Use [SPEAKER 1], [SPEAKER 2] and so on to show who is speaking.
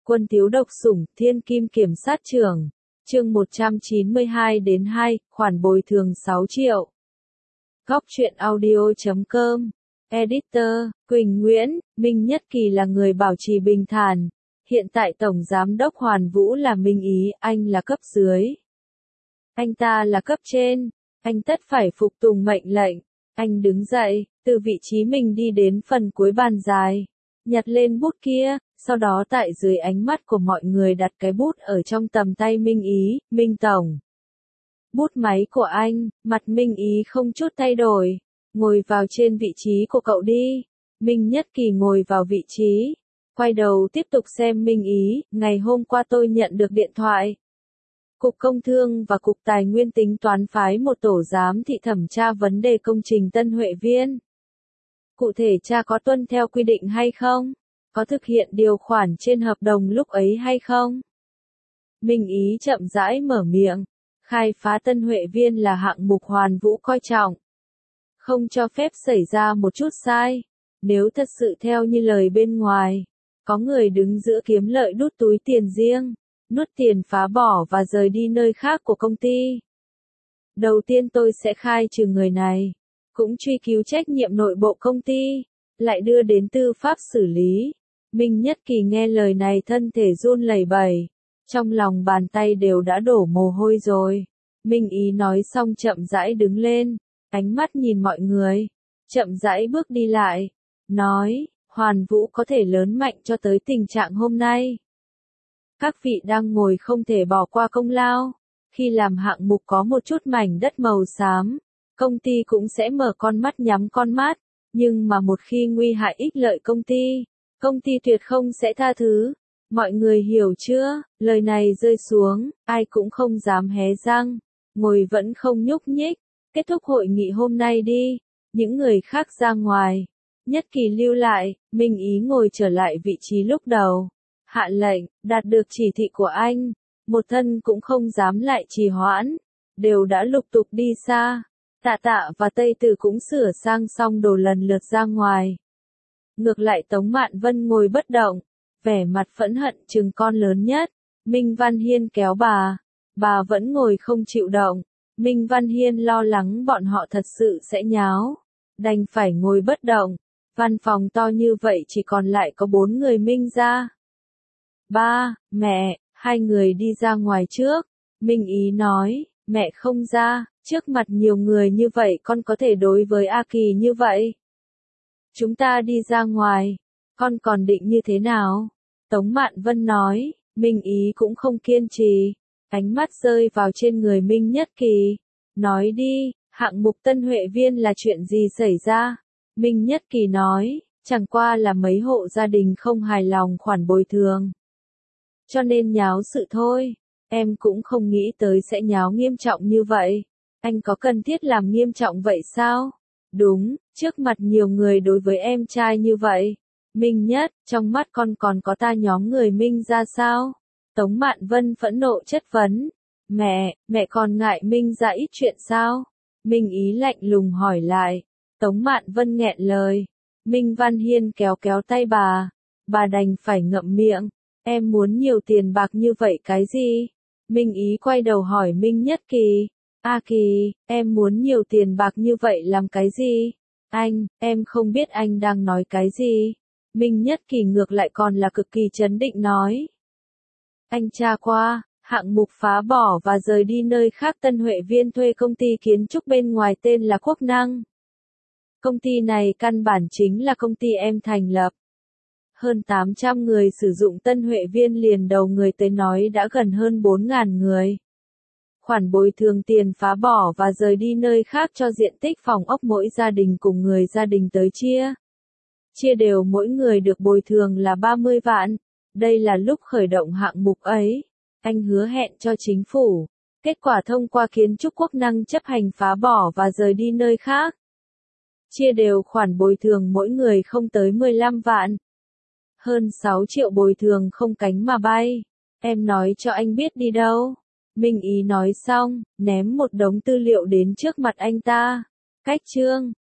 [SPEAKER 1] Quân thiếu độc sủng, thiên kim kiểm sát trưởng. Chương 192 đến 2, khoản bồi thường 6 triệu. Góc truyện audio.com. Editor, Quỳnh Nguyễn, Minh Nhất Kỳ là người bảo trì bình thản. Hiện tại Tổng Giám đốc Hoàn Vũ là Minh Ý, anh là cấp dưới. Anh ta là cấp trên, anh tất phải phục tùng mệnh lệnh. Anh đứng dậy, từ vị trí mình đi đến phần cuối bàn dài. Nhặt lên bút kia, sau đó tại dưới ánh mắt của mọi người đặt cái bút ở trong tầm tay Minh Ý, Minh Tổng. Bút máy của anh, mặt Minh Ý không chút thay đổi. Ngồi vào trên vị trí của cậu đi. Minh Nhất Kỳ ngồi vào vị trí. Quay đầu tiếp tục xem Minh Ý, ngày hôm qua tôi nhận được điện thoại. Cục Công Thương và Cục Tài nguyên tính toán phái một tổ giám thị thẩm tra vấn đề công trình Tân Huệ Viên. Cụ thể cha có tuân theo quy định hay không? Có thực hiện điều khoản trên hợp đồng lúc ấy hay không? Minh Ý chậm rãi mở miệng. Khai phá Tân Huệ Viên là hạng mục Hoàn Vũ coi trọng. Không cho phép xảy ra một chút sai. Nếu thật sự theo như lời bên ngoài, có người đứng giữa kiếm lợi đút túi tiền riêng, nuốt tiền phá bỏ và rời đi nơi khác của công ty. Đầu tiên tôi sẽ khai trừ người này, cũng truy cứu trách nhiệm nội bộ công ty, lại đưa đến tư pháp xử lý. Minh Nhất Kỳ nghe lời này thân thể run lẩy bẩy, trong lòng bàn tay đều đã đổ mồ hôi rồi. Minh Ý nói xong chậm rãi đứng lên, ánh mắt nhìn mọi người, chậm rãi bước đi lại, nói, Hoàn Vũ có thể lớn mạnh cho tới tình trạng hôm nay. Các vị đang ngồi không thể bỏ qua công lao. Khi làm hạng mục có một chút mảnh đất màu xám, công ty cũng sẽ mở con mắt nhắm con mắt, nhưng mà một khi nguy hại ích lợi công ty tuyệt không sẽ tha thứ. Mọi người hiểu chưa? Lời này rơi xuống, ai cũng không dám hé răng, ngồi vẫn không nhúc nhích. Kết thúc hội nghị hôm nay đi, những người khác ra ngoài. Nhất Kỳ lưu lại, Minh Ý ngồi trở lại vị trí lúc đầu. Hạ lệnh, đạt được chỉ thị của anh, một thân cũng không dám lại trì hoãn, đều đã lục tục đi xa. Tạ Tạ và Tây Từ cũng sửa sang xong đồ lần lượt ra ngoài. Ngược lại Tống Mạn Vân ngồi bất động, vẻ mặt phẫn hận chừng con lớn nhất. Minh Văn Hiên kéo bà vẫn ngồi không chịu động. Minh Văn Hiên lo lắng bọn họ thật sự sẽ nháo, đành phải ngồi bất động. Văn phòng to như vậy chỉ còn lại có 4 người Minh gia. Ba, mẹ, hai người đi ra ngoài trước. Minh Ý nói, mẹ không ra, trước mặt nhiều người như vậy con có thể đối với A Kỳ như vậy. Chúng ta đi ra ngoài, con còn định như thế nào? Tống Mạn Vân nói, Minh Ý cũng không kiên trì, ánh mắt rơi vào trên người Minh Nhất Kỳ. Nói đi, hạng mục Tân Huệ Viên là chuyện gì xảy ra? Minh Nhất Kỳ nói, chẳng qua là mấy hộ gia đình không hài lòng khoản bồi thường. Cho nên nháo sự thôi, em cũng không nghĩ tới sẽ nháo nghiêm trọng như vậy. Anh có cần thiết làm nghiêm trọng vậy sao? Đúng, trước mặt nhiều người đối với em trai như vậy. Minh Nhất, trong mắt con còn có ta nhóm người Minh ra sao? Tống Mạn Vân phẫn nộ chất vấn. Mẹ còn ngại Minh ra ít chuyện sao? Minh Ý lạnh lùng hỏi lại. Tống Mạn Vân nghẹn lời. Minh Văn Hiên kéo tay bà đành phải ngậm miệng. Em muốn nhiều tiền bạc như vậy cái gì? Minh Ý quay đầu hỏi Minh Nhất Kỳ. A Kỳ, em muốn nhiều tiền bạc như vậy làm cái gì? Anh, em không biết anh đang nói cái gì. Minh Nhất Kỳ ngược lại còn là cực kỳ trấn định nói. Anh tra qua, hạng mục phá bỏ và rời đi nơi khác Tân Huệ Viên thuê công ty kiến trúc bên ngoài tên là Quốc Năng. Công ty này căn bản chính là công ty em thành lập. Hơn 800 người sử dụng Tân Huệ Viên liền đầu người tới nói đã gần hơn 4.000 người. Khoản bồi thường tiền phá bỏ và rời đi nơi khác cho diện tích phòng ốc mỗi gia đình cùng người gia đình tới chia. Chia đều mỗi người được bồi thường là 30 vạn. Đây là lúc khởi động hạng mục ấy. Anh hứa hẹn cho chính phủ. Kết quả thông qua kiến trúc Quốc Năng chấp hành phá bỏ và rời đi nơi khác. Chia đều khoản bồi thường mỗi người không tới 15 vạn. Hơn 6 triệu bồi thường không cánh mà bay. Em nói cho anh biết đi đâu. Minh Ý nói xong, ném một đống tư liệu đến trước mặt anh ta. Cách chương.